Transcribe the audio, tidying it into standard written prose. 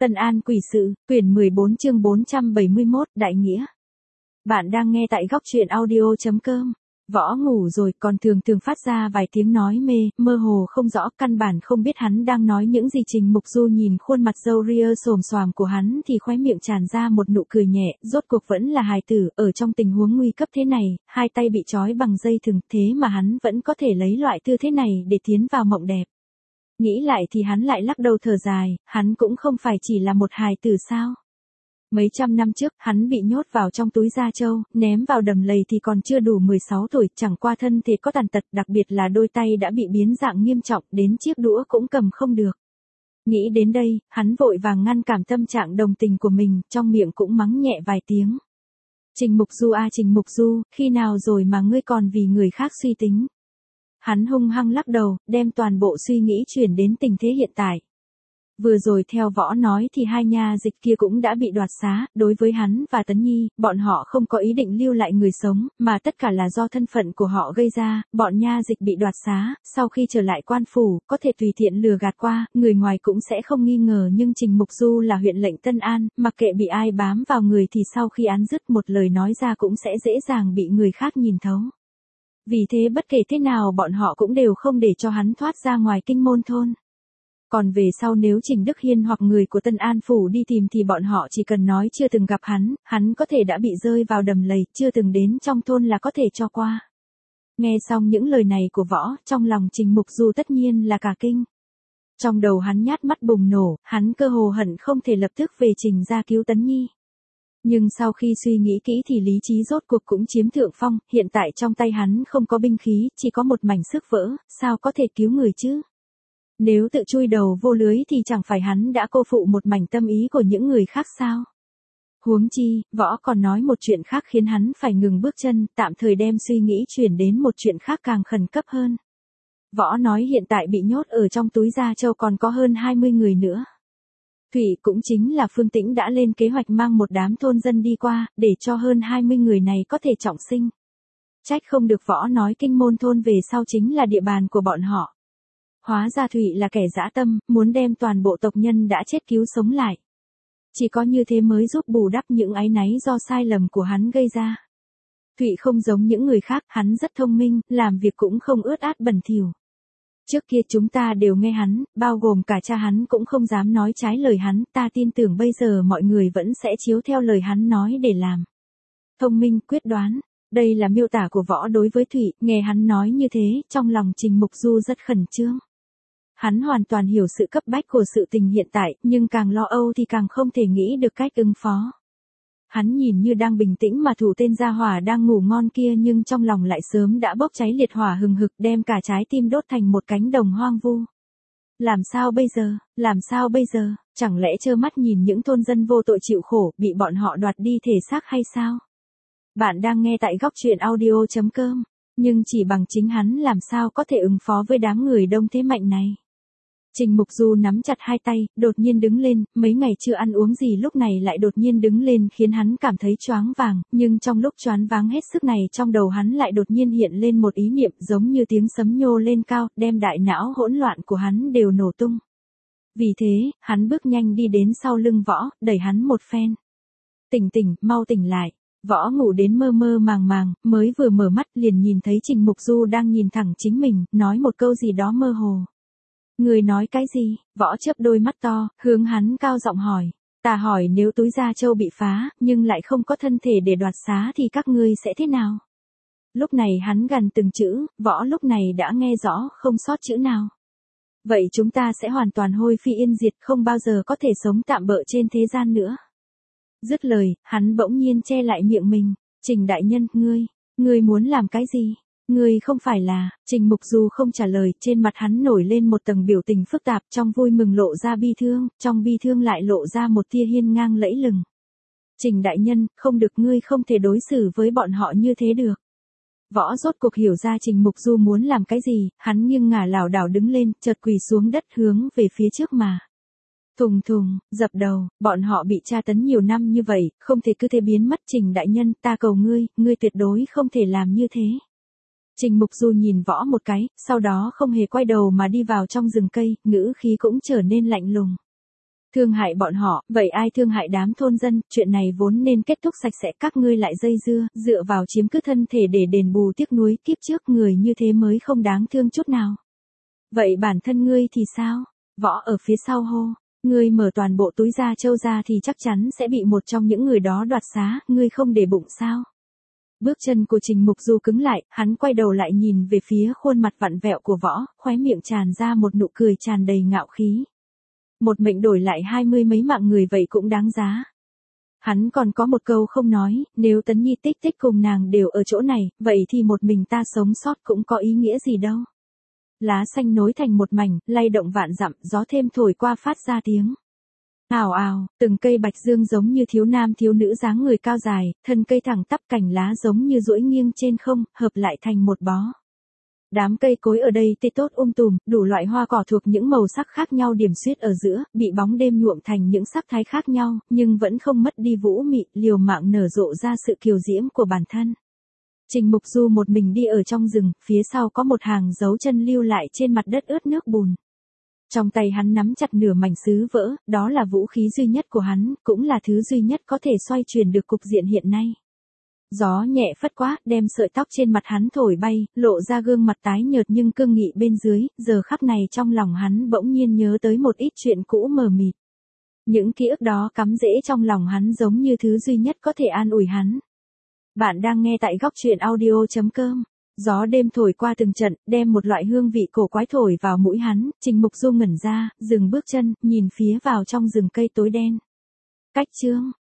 Tân An Quỷ Sự, quyển 14 chương 471, Đại Nghĩa. Bạn đang nghe tại góc truyện audio.com. Võ ngủ rồi còn thường phát ra vài tiếng nói mơ hồ không rõ, căn bản không biết hắn đang nói những gì. Trình Mục Du nhìn khuôn mặt râu ria xồm xoàm của hắn thì khóe miệng tràn ra một nụ cười nhẹ, rốt cuộc vẫn là hài tử, ở trong tình huống nguy cấp thế này, hai tay bị trói bằng dây thừng, thế mà hắn vẫn có thể lấy loại tư thế này để tiến vào mộng đẹp. Nghĩ lại thì hắn lại lắc đầu thở dài, hắn cũng không phải chỉ là một hài tử sao. Mấy trăm năm trước, hắn bị nhốt vào trong túi da trâu, ném vào đầm lầy thì còn chưa đủ 16 tuổi, chẳng qua thân thể có tàn tật, đặc biệt là đôi tay đã bị biến dạng nghiêm trọng, đến chiếc đũa cũng cầm không được. Nghĩ đến đây, hắn vội vàng ngăn cản tâm trạng đồng tình của mình, trong miệng cũng mắng nhẹ vài tiếng. Trình Mục Du à, Trình Mục Du, khi nào rồi mà ngươi còn vì người khác suy tính? Hắn hung hăng lắc đầu, đem toàn bộ suy nghĩ chuyển đến tình thế hiện tại. Vừa rồi theo Võ nói thì hai nha dịch kia cũng đã bị đoạt xá, đối với hắn và Tấn Nhi, bọn họ không có ý định lưu lại người sống, mà tất cả là do thân phận của họ gây ra. Bọn nha dịch bị đoạt xá, sau khi trở lại quan phủ, có thể tùy tiện lừa gạt qua, người ngoài cũng sẽ không nghi ngờ, nhưng Trình Mục Du là huyện lệnh Tân An, mặc kệ bị ai bám vào người thì sau khi án dứt một lời nói ra cũng sẽ dễ dàng bị người khác nhìn thấu. Vì thế bất kể thế nào bọn họ cũng đều không để cho hắn thoát ra ngoài kinh môn thôn. Còn về sau nếu Trình Đức Hiên hoặc người của Tân An Phủ đi tìm thì bọn họ chỉ cần nói chưa từng gặp hắn có thể đã bị rơi vào đầm lầy, chưa từng đến trong thôn là có thể cho qua. Nghe xong những lời này của Võ, trong lòng Trình Mục Du tất nhiên là cả kinh. Trong đầu hắn nhát mắt bùng nổ, hắn cơ hồ hận không thể lập tức về Trình ra cứu Tấn Nhi. Nhưng sau khi suy nghĩ kỹ thì lý trí rốt cuộc cũng chiếm thượng phong, hiện tại trong tay hắn không có binh khí, chỉ có một mảnh sức vỡ, sao có thể cứu người chứ? Nếu tự chui đầu vô lưới thì chẳng phải hắn đã cô phụ một mảnh tâm ý của những người khác sao? Huống chi, Võ còn nói một chuyện khác khiến hắn phải ngừng bước chân, tạm thời đem suy nghĩ chuyển đến một chuyện khác càng khẩn cấp hơn. Võ nói hiện tại bị nhốt ở trong túi da trâu còn có hơn 20 người nữa. Thủy cũng chính là Phương Tĩnh đã lên kế hoạch mang một đám thôn dân đi qua, để cho hơn 20 người này có thể trọng sinh. Trách không được Võ nói kinh môn thôn về sau chính là địa bàn của bọn họ. Hóa ra Thủy là kẻ dã tâm, muốn đem toàn bộ tộc nhân đã chết cứu sống lại. Chỉ có như thế mới giúp bù đắp những áy náy do sai lầm của hắn gây ra. Thủy không giống những người khác, hắn rất thông minh, làm việc cũng không ướt át bẩn thỉu. Trước kia chúng ta đều nghe hắn, bao gồm cả cha hắn cũng không dám nói trái lời hắn, ta tin tưởng bây giờ mọi người vẫn sẽ chiếu theo lời hắn nói để làm. Thông minh, quyết đoán, đây là miêu tả của Võ đối với Thủy, nghe hắn nói như thế, trong lòng Trình Mục Du rất khẩn trương. Hắn hoàn toàn hiểu sự cấp bách của sự tình hiện tại, nhưng càng lo âu thì càng không thể nghĩ được cách ứng phó. Hắn nhìn như đang bình tĩnh mà thủ tên gia hỏa đang ngủ ngon kia, nhưng trong lòng lại sớm đã bốc cháy liệt hỏa hừng hực, đem cả trái tim đốt thành một cánh đồng hoang vu. Làm sao bây giờ, làm sao bây giờ, chẳng lẽ trơ mắt nhìn những thôn dân vô tội chịu khổ, bị bọn họ đoạt đi thể xác hay sao? Bạn đang nghe tại góc truyện audio.com, nhưng chỉ bằng chính hắn làm sao có thể ứng phó với đám người đông thế mạnh này. Trình Mục Du nắm chặt hai tay, đột nhiên đứng lên, mấy ngày chưa ăn uống gì lúc này lại đột nhiên đứng lên khiến hắn cảm thấy choáng vàng, nhưng trong lúc choáng váng hết sức này trong đầu hắn lại đột nhiên hiện lên một ý niệm giống như tiếng sấm nhô lên cao, đem đại não hỗn loạn của hắn đều nổ tung. Vì thế, hắn bước nhanh đi đến sau lưng Võ, đẩy hắn một phen. Tỉnh, mau tỉnh lại. Võ ngủ đến mơ mơ màng màng, mới vừa mở mắt liền nhìn thấy Trình Mục Du đang nhìn thẳng chính mình, nói một câu gì đó mơ hồ. Người nói cái gì? Võ chớp đôi mắt to, hướng hắn cao giọng hỏi. Ta hỏi nếu túi da trâu bị phá, nhưng lại không có thân thể để đoạt xá thì các ngươi sẽ thế nào? Lúc này hắn gần từng chữ, Võ lúc này đã nghe rõ, không sót chữ nào. Vậy chúng ta sẽ hoàn toàn hôi phi yên diệt, không bao giờ có thể sống tạm bợ trên thế gian nữa. Dứt lời, hắn bỗng nhiên che lại miệng mình. Trình đại nhân, ngươi muốn làm cái gì? Ngươi không phải là, Trình Mục Du không trả lời, trên mặt hắn nổi lên một tầng biểu tình phức tạp, trong vui mừng lộ ra bi thương, trong bi thương lại lộ ra một tia hiên ngang lẫy lừng. Trình đại nhân, không được, ngươi không thể đối xử với bọn họ như thế được. Võ rốt cuộc hiểu ra Trình Mục Du muốn làm cái gì, hắn nghiêng ngả lảo đảo đứng lên, chợt quỳ xuống đất hướng về phía trước mà. Thùng, dập đầu, bọn họ bị tra tấn nhiều năm như vậy, không thể cứ thế biến mất. Trình đại nhân, ta cầu ngươi tuyệt đối không thể làm như thế. Trình Mục Du nhìn Võ một cái, sau đó không hề quay đầu mà đi vào trong rừng cây, ngữ khí cũng trở nên lạnh lùng. Thương hại bọn họ, vậy ai thương hại đám thôn dân, chuyện này vốn nên kết thúc sạch sẽ, các ngươi lại dây dựa vào chiếm cứ thân thể để đền bù tiếc nuối, kiếp trước người như thế mới không đáng thương chút nào. Vậy bản thân ngươi thì sao? Võ ở phía sau hô, ngươi mở toàn bộ túi da trâu ra thì chắc chắn sẽ bị một trong những người đó đoạt xá, ngươi không để bụng sao? Bước chân của Trình Mục Du cứng lại, hắn quay đầu lại nhìn về phía khuôn mặt vặn vẹo của Võ, khóe miệng tràn ra một nụ cười tràn đầy ngạo khí. Một mệnh đổi lại 20 mấy mạng người vậy cũng đáng giá. Hắn còn có một câu không nói, nếu Tấn Nhi Tích Tích cùng nàng đều ở chỗ này, vậy thì một mình ta sống sót cũng có ý nghĩa gì đâu. Lá xanh nối thành một mảnh, lay động vạn dặm, gió thêm thổi qua phát ra tiếng. Ào ào, từng cây bạch dương giống như thiếu nam thiếu nữ dáng người cao dài, thân cây thẳng tắp, cành lá giống như duỗi nghiêng trên không, hợp lại thành một bó. Đám cây cối ở đây tươi tốt tùm, đủ loại hoa cỏ thuộc những màu sắc khác nhau điểm xuyết ở giữa, bị bóng đêm nhuộm thành những sắc thái khác nhau, nhưng vẫn không mất đi vũ mị, liều mạng nở rộ ra sự kiều diễm của bản thân. Trình Mục Du một mình đi ở trong rừng, phía sau có một hàng dấu chân lưu lại trên mặt đất ướt nước bùn. Trong tay hắn nắm chặt nửa mảnh sứ vỡ, đó là vũ khí duy nhất của hắn, cũng là thứ duy nhất có thể xoay chuyển được cục diện hiện nay. Gió nhẹ phất quá, đem sợi tóc trên mặt hắn thổi bay, lộ ra gương mặt tái nhợt nhưng cương nghị bên dưới, giờ khắc này trong lòng hắn bỗng nhiên nhớ tới một ít chuyện cũ mờ mịt. Những ký ức đó cắm rễ trong lòng hắn giống như thứ duy nhất có thể an ủi hắn. Bạn đang nghe tại góc truyện audio.com. Gió đêm thổi qua từng trận, đem một loại hương vị cổ quái thổi vào mũi hắn, Trình Mục Du ngẩn ra, dừng bước chân, nhìn phía vào trong rừng cây tối đen. Cách chương